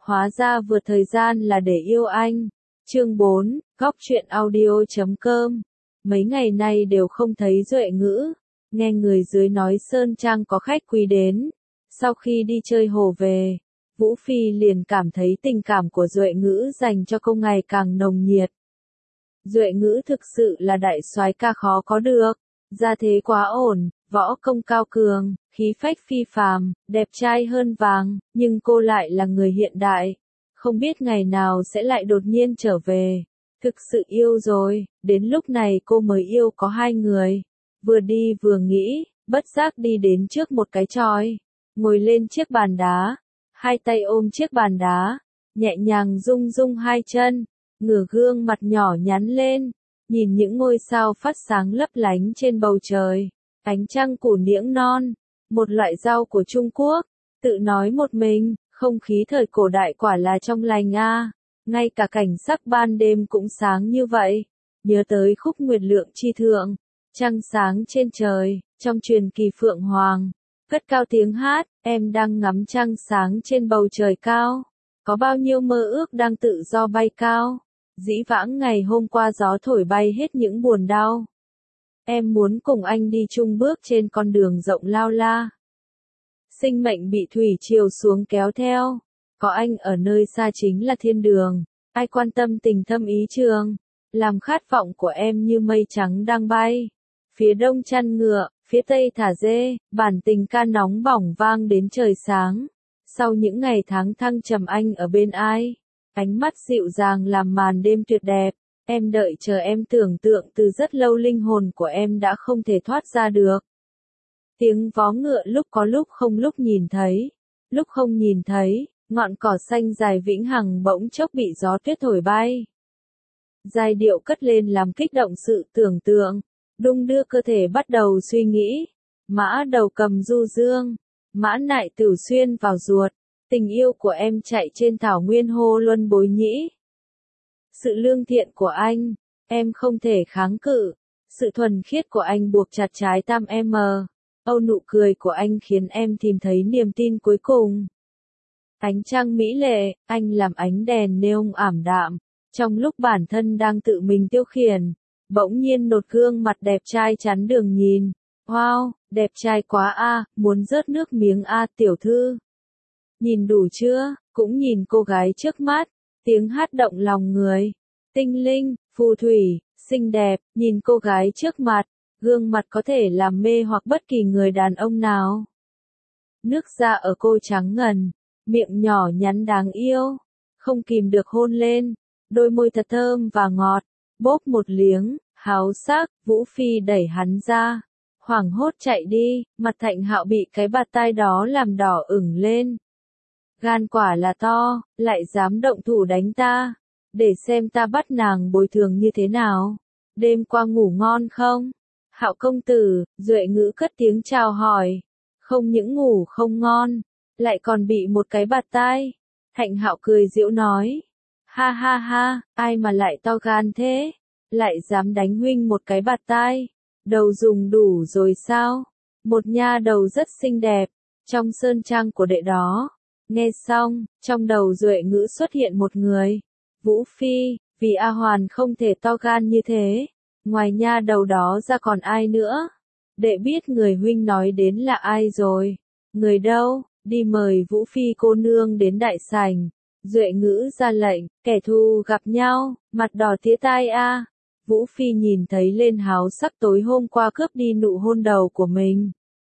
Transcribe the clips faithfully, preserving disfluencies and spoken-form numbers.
Hóa ra vượt thời gian là để yêu anh. Chương bốn, góc truyện audio chấm com. Mấy ngày nay đều không thấy Duệ Ngữ, nghe người dưới nói Sơn Trang có khách quý đến. Sau khi đi chơi hồ về, Vũ Phi liền cảm thấy tình cảm của Duệ Ngữ dành cho cô ngày càng nồng nhiệt. Duệ Ngữ thực sự là đại soái ca khó có được, gia thế quá ổn, võ công cao cường, khí phách phi phàm, đẹp trai hơn vàng, nhưng cô lại là người hiện đại, không biết ngày nào sẽ lại đột nhiên trở về. Thực sự yêu rồi, đến lúc này cô mới yêu có hai người. Vừa đi vừa nghĩ, bất giác đi đến trước một cái chòi, ngồi lên chiếc bàn đá, hai tay ôm chiếc bàn đá, nhẹ nhàng rung rung hai chân, ngửa gương mặt nhỏ nhắn lên, nhìn những ngôi sao phát sáng lấp lánh trên bầu trời, ánh trăng củ niễng non, một loại rau của Trung Quốc, tự nói một mình, không khí thời cổ đại quả là trong lành a. Ngay cả cảnh sắc ban đêm cũng sáng như vậy. Nhớ tới khúc nguyệt lượng chi thượng, trăng sáng trên trời, trong truyền kỳ Phượng Hoàng, cất cao tiếng hát, em đang ngắm trăng sáng trên bầu trời cao. Có bao nhiêu mơ ước đang tự do bay cao. Dĩ vãng ngày hôm qua gió thổi bay hết những buồn đau. Em muốn cùng anh đi chung bước trên con đường rộng lao la. Sinh mệnh bị thủy triều xuống kéo theo. Có anh ở nơi xa chính là thiên đường, ai quan tâm tình thâm ý trường, làm khát vọng của em như mây trắng đang bay. Phía đông chăn ngựa, phía tây thả dê, bản tình ca nóng bỏng vang đến trời sáng. Sau những ngày tháng thăng trầm anh ở bên ai, ánh mắt dịu dàng làm màn đêm tuyệt đẹp, em đợi chờ em tưởng tượng từ rất lâu linh hồn của em đã không thể thoát ra được. Tiếng vó ngựa lúc có lúc không lúc nhìn thấy, lúc không nhìn thấy. Ngọn cỏ xanh dài vĩnh hằng bỗng chốc bị gió tuyết thổi bay. Giai điệu cất lên làm kích động sự tưởng tượng, đung đưa cơ thể bắt đầu suy nghĩ. Mã đầu cầm du dương, mã nại tửu xuyên vào ruột, tình yêu của em chạy trên thảo nguyên hô luân bối nhĩ. Sự lương thiện của anh, em không thể kháng cự, sự thuần khiết của anh buộc chặt trái tam em. Âu nụ cười của anh khiến em tìm thấy niềm tin cuối cùng. Ánh trăng mỹ lệ, anh làm ánh đèn neon ảm đạm, trong lúc bản thân đang tự mình tiêu khiển, bỗng nhiên nột gương mặt đẹp trai chắn đường nhìn. Wow, đẹp trai quá a, muốn rớt nước miếng a tiểu thư. Nhìn đủ chưa, cũng nhìn cô gái trước mắt, tiếng hát động lòng người. Tinh linh, phù thủy, xinh đẹp, nhìn cô gái trước mặt, gương mặt có thể làm mê hoặc bất kỳ người đàn ông nào. Nước da ở cô trắng ngần. Miệng nhỏ nhắn đáng yêu, không kìm được hôn lên, đôi môi thật thơm và ngọt, bốp một liếng, háo sắc, Vũ Phi đẩy hắn ra, hoảng hốt chạy đi, mặt Thạnh Hạo bị cái bạt tai đó làm đỏ ửng lên. Gan quả là to, lại dám động thủ đánh ta, để xem ta bắt nàng bồi thường như thế nào. Đêm qua ngủ ngon không? Hạo công tử, Duệ Ngữ cất tiếng chào hỏi, không những ngủ không ngon, lại còn bị một cái bạt tai. Thạnh Hạo cười giễu nói, ha ha ha, ai mà lại to gan thế, lại dám đánh huynh một cái bạt tai, đầu dùng đủ rồi sao? Một nha đầu rất xinh đẹp, trong sơn trang của đệ đó. Nghe xong, trong đầu Duệ Ngữ xuất hiện một người, Vũ Phi, vì A Hoàn không thể to gan như thế, ngoài nha đầu đó ra còn ai nữa? Đệ biết người huynh nói đến là ai rồi, người đâu? Đi mời Vũ Phi cô nương đến đại sảnh. Duệ Ngữ ra lệnh, kẻ thù gặp nhau, mặt đỏ tía tai a. Vũ Phi nhìn thấy lên háo sắc tối hôm qua cướp đi nụ hôn đầu của mình.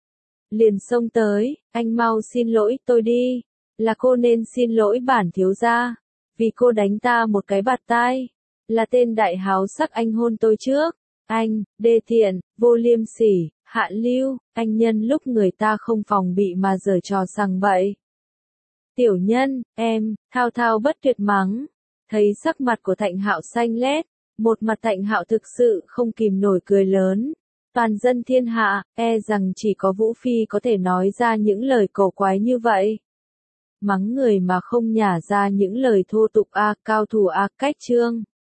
Liền xông tới, anh mau xin lỗi tôi đi, là cô nên xin lỗi bản thiếu gia, vì cô đánh ta một cái bạt tai, là tên đại háo sắc anh hôn tôi trước. Anh, đê tiện, vô liêm sỉ, hạ lưu, anh nhân lúc người ta không phòng bị mà giở trò sằng bậy. Tiểu nhân, em, thao thao bất tuyệt mắng. Thấy sắc mặt của Thạnh Hạo xanh lét, một mặt Thạnh Hạo thực sự không kìm nổi cười lớn. Toàn dân thiên hạ, e rằng chỉ có Vũ Phi có thể nói ra những lời cổ quái như vậy. Mắng người mà không nhả ra những lời thô tục a, cao thủ a, cách chương.